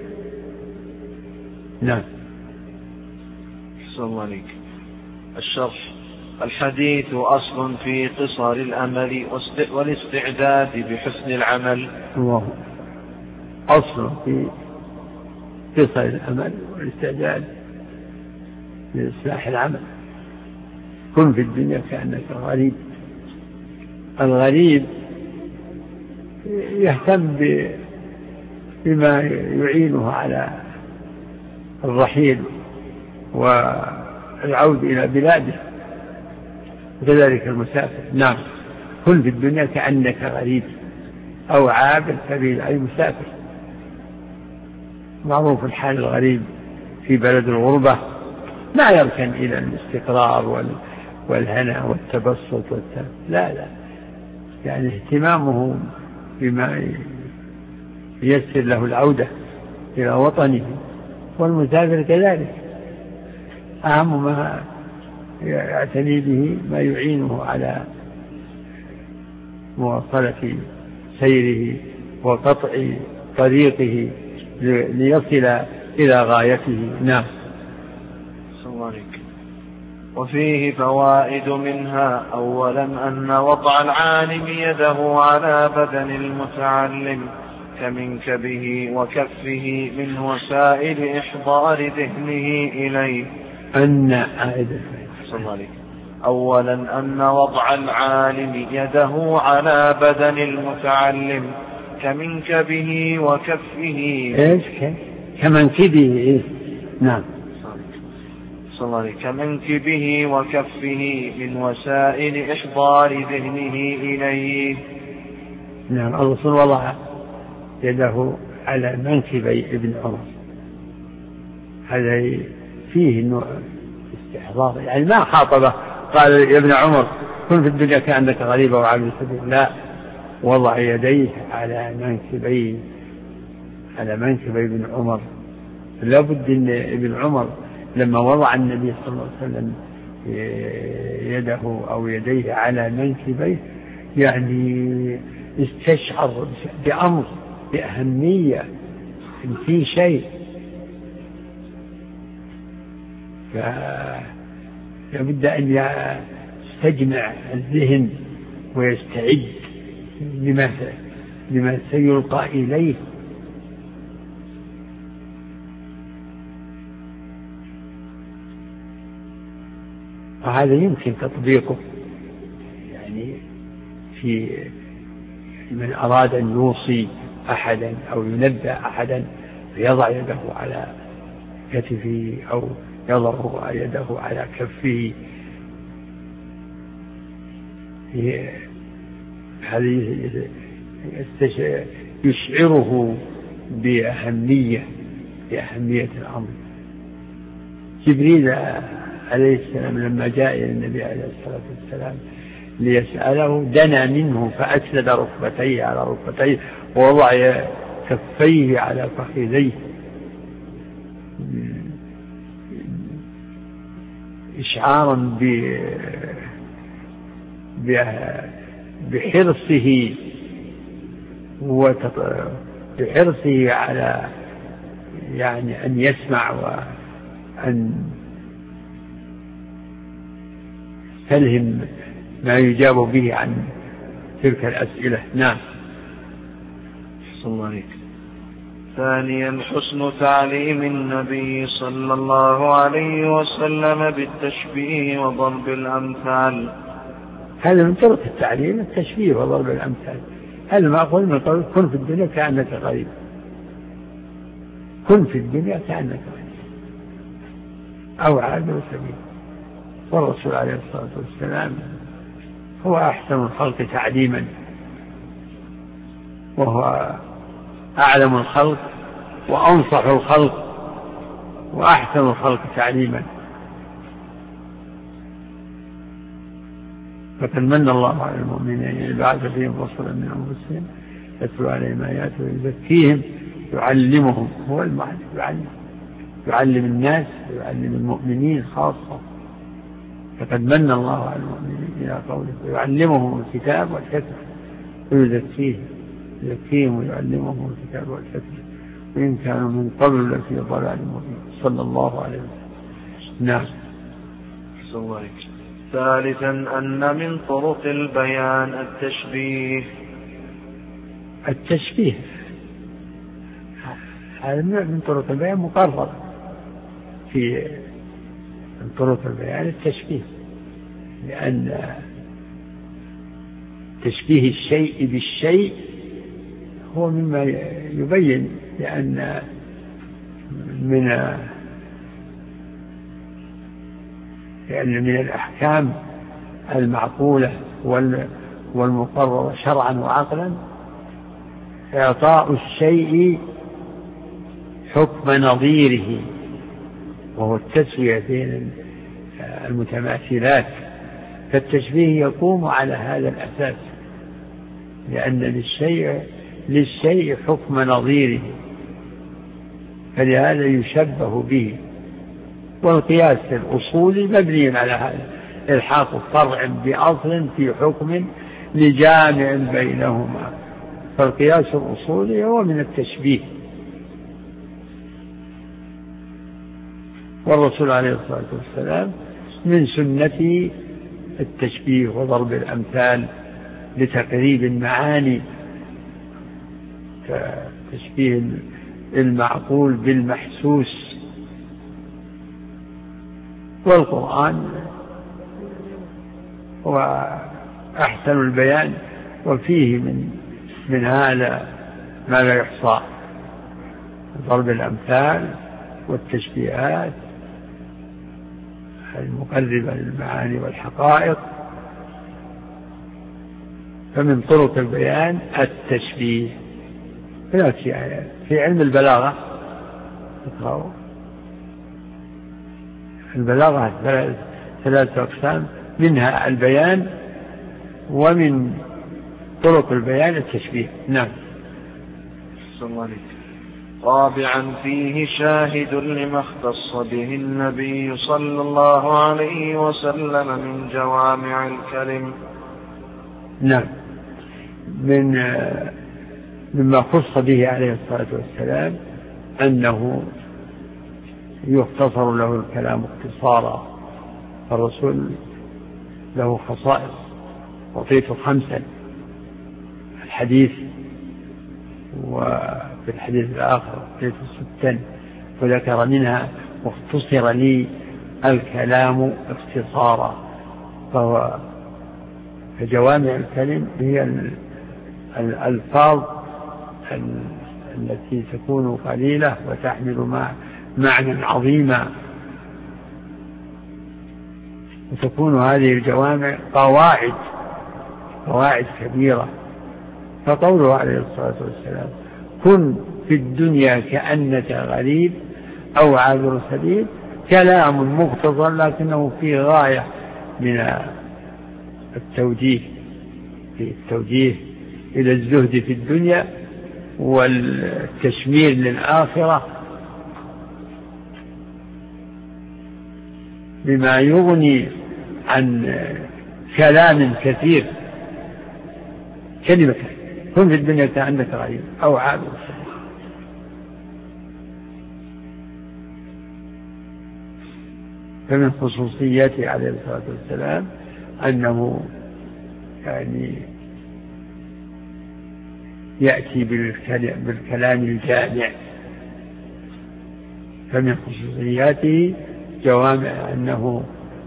نعم. صلى الله عليك. الشرح: الحديث أصل في قصر الأمل والاستعداد بحسن العمل. الله أصل في قصر الأمل والاستعداد لإصلاح العمل. كن في الدنيا كأنك غريب. الغريب يهتم بما يعينه على الرحيل والعود إلى بلاده، وكذلك المسافر. نعم. كن في الدنيا كأنك غريب أو عابر سبيل، أي مسافر. معروف الحال الغريب في بلد الغربة ما يركن إلى الاستقرار والهنا والتبسط والتب... لا لا يعني اهتمامه بما ييسر له العودة إلى وطنه، والمسافر كذلك أهم ما يعتني به ما يعينه على مواصلة سيره وقطع طريقه ليصل إلى غايته. نعم. وفيه فوائد منها: أولا أن وضع العالم يده على بدن المتعلم كمنكبه وكفه من وسائل إحضار ذهنه إليه. أن أولا أن وضع العالم يده على بدن المتعلم كمنكبه وكفه. إيش كمنكبه؟ إيه؟ نعم. كمنكبه وكفه من وسائل إحضار ذهنه إليه. نعم. الرسول وضع يده على منكبي ابن عمر، هذا فيه نوع استحضار، يعني ما خاطبه قال يا ابن عمر كن في الدنيا كأنك غريب وعابر سبيل، لا، وضع يديه على منكبي على منكبي ابن عمر. لابد ان ابن عمر لما وضع النبي صلى الله عليه وسلم يده أو يديه على منكبيه يعني استشعر بأمر بأهمية في شيء، فلابد أن يستجمع الذهن ويستعد لما لما سيلقى إليه. وهذا يمكن تطبيقه يعني في من أراد أن يوصي أحدا أو ينبأ أحدا فيضع يده على كتفه أو يضع يده على كفه. هذا يشعره بأهمية بأهمية الأمر. جبريل عليه السلام لما جاء إلى النبي عليه الصلاة والسلام ليسأله دنا منه فأسند ركبتيه على ركبتيه ووضع كفيه على فخذيه إشعارا بحرصه بحرصه على يعني أن يسمع وأن تلهم ما يجاب به عن تلك الأسئلة. نعم. صلى الله عليه. ثانيا حسن تعليم النبي صلى الله عليه وسلم بالتشبيه وضرب الأمثال. هذا من طرق التعليم التشبيه وضرب الأمثال. هذا ما أقول من قول كن في الدنيا كأنك غريب. كن في الدنيا كأنك غريب أو عابر سبيل. والرسول عليه الصلاة والسلام هو أحسن الخلق تعليما وهو أعلم الخلق وأنصح الخلق وأحسن الخلق تعليما. فقد من الله على المؤمنين أن بعث فيهم رسولا من أنفسهم يتلو عليهم آياته ويزكيهم يعلمهم. هو المعلم، يعلم يعلم الناس ويعلم المؤمنين خاصة. فقد من الله على المؤمنين إلى قوله ويعلمهم الكتاب والحكمة ويزكيهم يزكيهم ويعلمهم الكتاب والحكمة وإن كانوا من قبل لفي ضلال مبين صلى الله عليه وسلم. نعم. صلى الله عليه وسلم. ثالثا أن من طرق البيان التشبيه. التشبيه هذا من طرق البيان مقرر في من طرق البيان التشبيه، لأن تشبيه الشيء بالشيء هو مما يبين، لأن من لأن من الأحكام المعقولة والمقررة شرعا وعقلا إعطاء الشيء حكم نظيره، وهو التسوية بين المتماثلات. فالتشبيه يقوم على هذا الأساس، لأن للشيء للشيء حكم نظيره، فلهذا يشبه به. والقياس الأصولي مبني على هذا، إلحاق فرع بأصل في حكم لجامع بينهما، فالقياس الأصولي هو من التشبيه. والرسول عليه الصلاة والسلام من سنته التشبيه وضرب الأمثال لتقريب المعاني، كتشبيه المعقول بالمحسوس. والقرآن هو أحسن البيان، وفيه من من هذا ما لا يحصى، ضرب الأمثال والتشبيهات المقربة للمعاني والحقائق. فمن طرق البيان التشبيه. في علم البلاغة البلاغة ثلاثة أقسام، منها البيان، ومن طرق البيان التشبيه. نعم. رابعا فيه شاهد لما اختص به النبي صلى الله عليه وسلم من جوامع الكلم. نعم. من مما خص به عليه الصلاة والسلام أنه يختصر له الكلام اختصارا. الرسول له خصائص، أعطيته خمسا: الحديث، وفي الحديث الآخر أعطيته ستا، وذكر منها واختصر لي الكلام اختصارا. فهو فجوامع الكلم هي الألفاظ التي تكون قليلة وتحمل معنى عظيما، وتكون هذه الجوامع قواعد قواعد كبيرة. فقوله عليه الصلاة والسلام كن في الدنيا كأنك غريب أو عابر سبيل كلام مختصر، لكنه في غاية من التوجيه في التوجيه إلى الزهد في الدنيا والتشمير للآخرة، بما يغني عن كلام كثير. كلمة كن في الدنيا كأنك غريب أو عابر سبيل. فمن خصوصياته عليه الصلاة والسلام أنه يعني يأتي بالكلام الجامع. فمن خصوصياته جوامع أنه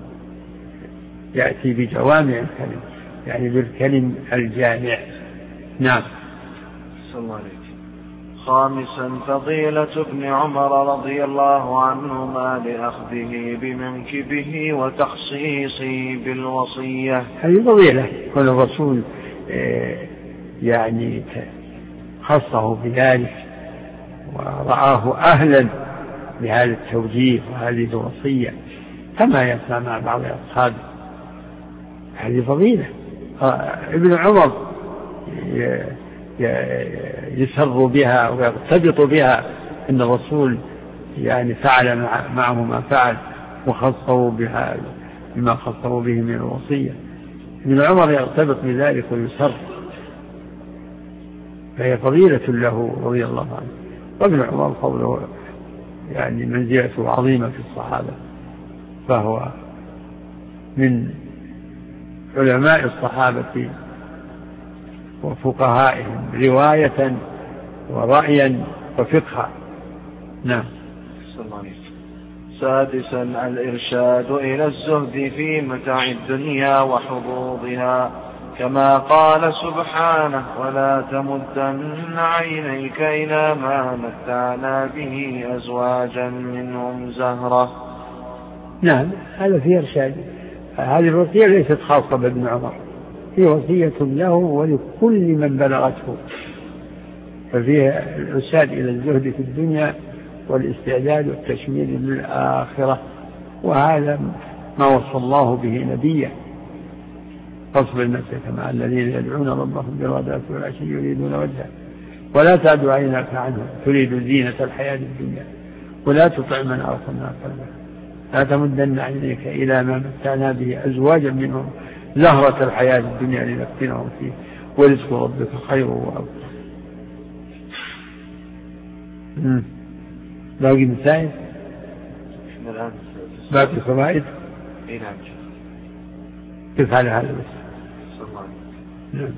يأتي بجوامع الكلم، يعني بالكلم الجامع. نعم. صلى الله عليه وسلم. خامسا فضيلة ابن عمر رضي الله عنهما لأخذه بمنكبه وتخصيصه بالوصية. هذه فضيلة، كل الرسول يعني خصه بذلك ورآه أهلا بهذا التوجيه وهذه الوصية، كما يصنع مع بعض أصحابه. هذه فضيلة. ابن عمر يسر بها ويرتبط بها أن الرسول يعني فعل معه ما فعل، وخصه بهذا بما خصه به من الوصية. ابن عمر يرتبط بذلك ويسر، فهي فضيلة له رضي الله عنه. وابن عمر قوله يعني منزلته عظيمة في الصحابة، فهو من علماء الصحابة وفقهائهم رواية ورأيا وفقها. نعم. سادسا الإرشاد إلى الزهد في متاع الدنيا وحظوظها، كما قال سبحانه: ولا تمدن عينيك إلى ما متعنا به أزواجا منهم زهرة. نعم، هذا فيه إرشاد. هذه الوصية ليست خاصة بابن عمر، هي وصية له ولكل من بلغته، ففيها الإرشاد إلى الزهد في الدنيا والاستعداد والتشميل للآخرة، وهذا ما وصى الله به نبيه: فاصبر نفسك مع الذين يدعون ربهم بالغداة والعشي يريدون وجهه ولا تعد عيناك عنهم تريد زينة الحياة الدنيا ولا تطع من أغفلنا قلبه لا تمدن عينيك إلى ما متعنا به أزواجا منهم زهرة الحياة الدنيا لنفتنهم فيه ورزق ربك خير وأبقى. باقي مسائل؟ باقي فوائد؟ اي نعم. كيف على هذا بس؟ نعم.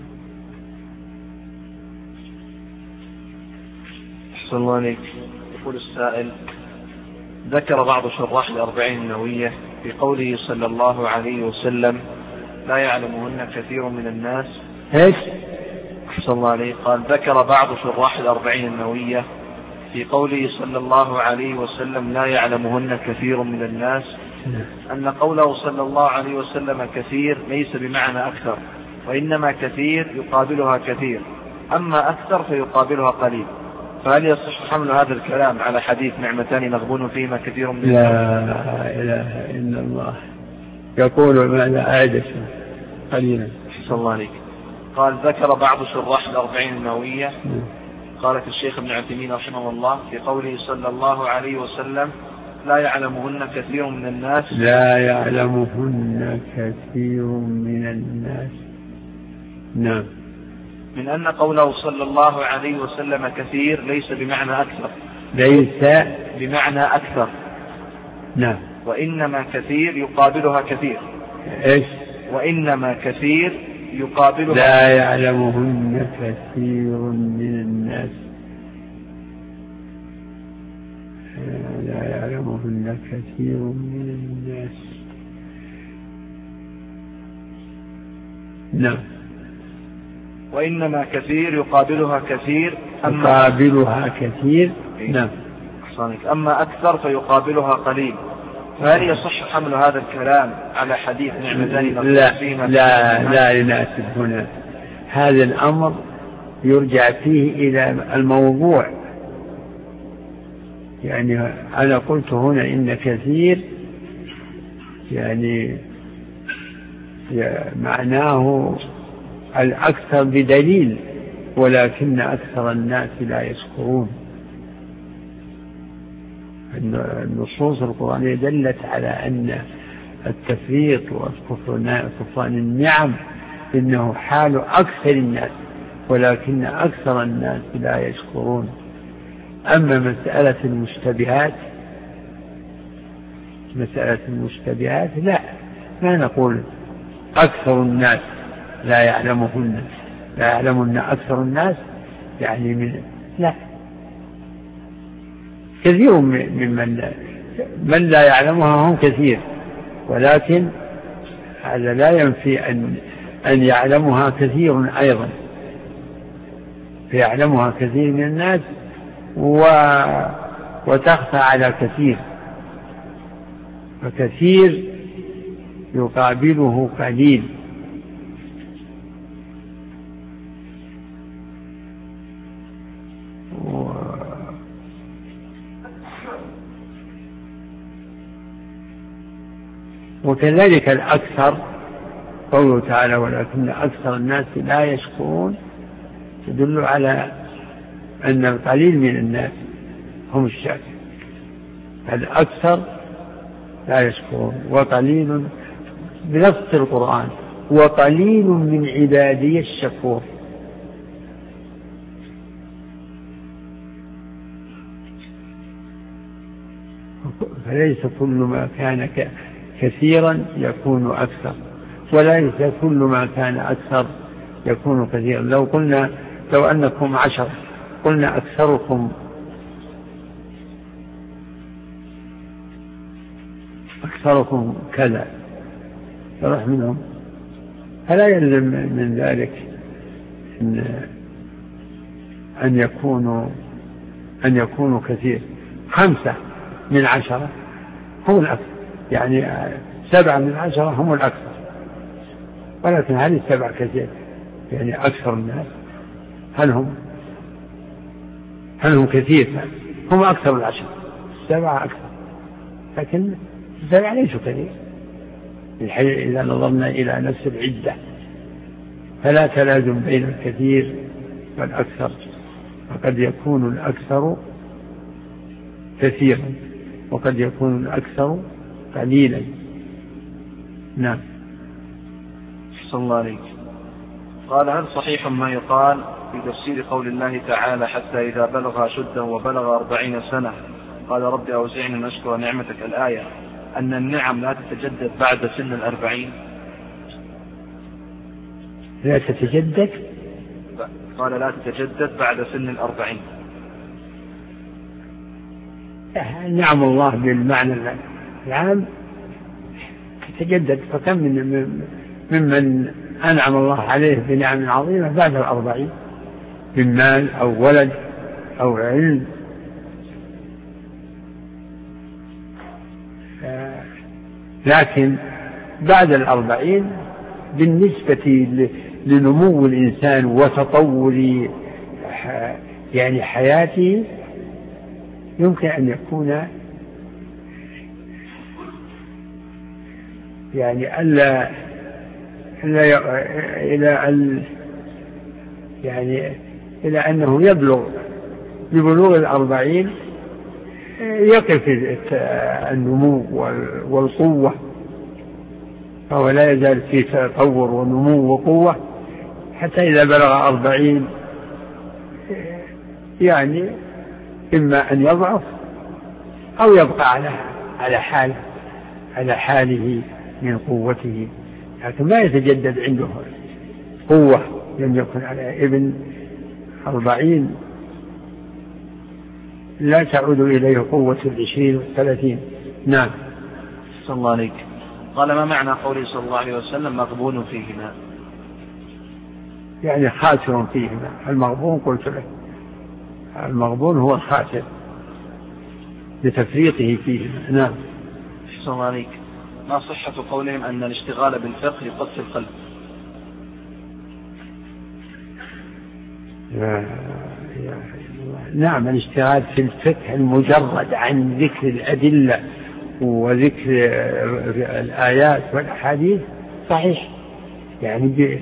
أحسن الله عليك. يقول السائل: ذكر بعض شراح الأربعين النووية في قوله صلى الله عليه وسلم: لا يعلمهن كثير من الناس. ايش؟ أحسن الله عليك. قال: ذكر بعض شراح الأربعين النووية في قوله صلى الله عليه وسلم: لا يعلمهن كثير من الناس، أن قوله صلى الله عليه وسلم كثير ليس بمعنى أكثر، وإنما كثير يقابلها كثير، أما أكثر فيقابلها قليل. فهل يصح حمل هذا الكلام على حديث نعمتان مغبون فيهما كثير من الناس؟ لا إله إلا الله. يقول ماذا؟ أعد قليلا. أحسن الله عليك. قال: ذكر بعض شراح الأربعين النووية قالت الشيخ ابن عثيمين رحمه الله في قوله صلى الله عليه وسلم: لا يعلمهن كثير من الناس. لا يعلمهن كثير من الناس. نعم. من أن قوله صلى الله عليه وسلم كثير ليس بمعنى أكثر. ليس بمعنى أكثر. نعم. وإنما كثير يقابلها كثير. إيش؟ وإنما كثير يقابلها. لا يعلمهن كثير من الناس. لا يعلمهن كثير من الناس. نعم. وإنما كثير يقابلها كثير. أما يقابلها كثير. نعم. أما أكثر فيقابلها قليل. فهل يصح حمل هذا الكلام على حديث نعمتان مغبون فيهما؟ لا لا لا يناسب هنا. هذا الأمر يرجع فيه إلى الموضوع. يعني أنا قلت هنا إن كثير يعني معناه الأكثر بدليل، ولكن أكثر الناس لا يشكرون. النصوص القرآنية دلت على أن التفريط وكفران النعم إنه حال أكثر الناس، ولكن أكثر الناس لا يشكرون. أما مسألة المشتبهات مسألة المشتبهات لا ما نقول أكثر الناس لا يعلمهن لا يعلمهن أكثر الناس يعني من لا كثير ممن من لا يعلمها هم كثير، ولكن هذا لا ينفي أن أن يعلمها كثير أيضا، فيعلمها كثير من الناس و وتخفى على كثير، فكثير يقابله قليل. وكذلك الأكثر قوله تعالى ولكن أكثر الناس لا يشكرون تدل على أن القليل من الناس هم الشاكرون. الأكثر لا يشكرون وقليل بنص القرآن: وقليل من عبادي الشكور. فليس كل ما كان كثيرا يكون أكثر، وليس كل ما كان أكثر يكون كثيرا. لو قلنا لو أنكم عشرة قلنا أكثركم أكثركم كذا فرح منهم، فلا يلزم من ذلك إن, أن يكونوا أن يكونوا كثير. خمسة من عشرة هم الأكثر، يعني سبعة من عشرة هم الأكثر، ولكن هذه السبعة كثير يعني أكثر الناس. هل هم هل هم كثير؟ هم أكثر من عشرة، السبعة أكثر، لكن السبعة ليسوا كثير إذا نظرنا إلى نفس العدة. فلا تلازم بين الكثير والأكثر، فقد يكون الأكثر كثيرا وقد يكون الأكثر قليلا. نعم. صلى الله عليك. قال: هل صحيح ما يقال في تفسير قول الله تعالى: حتى إذا بلغ أشده وبلغ أربعين سنة قال رب أوزعني أن أشكر نعمتك الآية، أن النعم لا تتجدد بعد سن الأربعين؟ لا تتجدد؟ قال: لا تتجدد بعد سن الأربعين. نعم الله بالمعنى العام تتجدد، فكم من ممن أنعم الله عليه بنعم عظيمة بعد الأربعين من مال أو ولد أو علم. لكن بعد الأربعين بالنسبة لنمو الإنسان وتطور يعني حياته يمكن أن يكون يعني ألا إلى أن يعني إلى أنه يبلغ ببلوغ الأربعين يقف النمو والقوة، فهو لا يزال في تطور ونمو وقوة حتى إذا بلغ أربعين يعني إما أن يضعف أو يبقى على على حاله على حاله من قوته، لكن ما يتجدد عنده قوة. لم يكن على ابن أربعين لا تعود إليه قوة العشرين والثلاثين. نعم. صلى الله عليك. قال: ما معنى قوله صلى الله عليه وسلم: مغبون فيهما؟ يعني خاسر فيهما. المغبون قلت لك المغبون هو الخاسر لتفريطه فيهما. نعم. صلى الله عليك. ما صحة قولهم أن الاشتغال بالفقه يقسي القلب؟ يا يا نعم، الاشتغال في الفقه المجرد عن ذكر الأدلة وذكر الآيات والأحاديث صحيح، يعني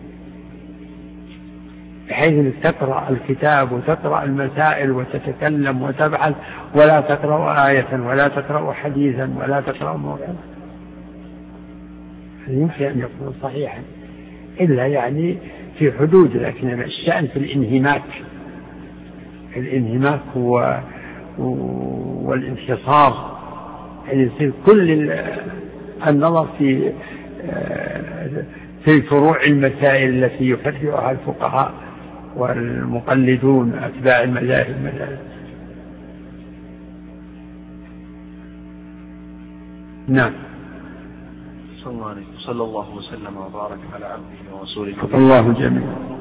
بحيث تقرأ الكتاب وتقرأ المسائل وتتكلم وتبحث ولا تقرأ آية ولا تقرأ حديثا ولا تقرأ موعظة، يمكن أن يكون صحيحا إلا يعني في حدود. لكن الشأن في الانهماك الانهماك هو والانحصار، يعني يصير كل النظر في في فروع المسائل التي يفرعها الفقهاء والمقلدون أتباع المذاهب المذاهب. نعم. صلى الله عليه وسلم وبارك على عبده ورسوله الله جميعا.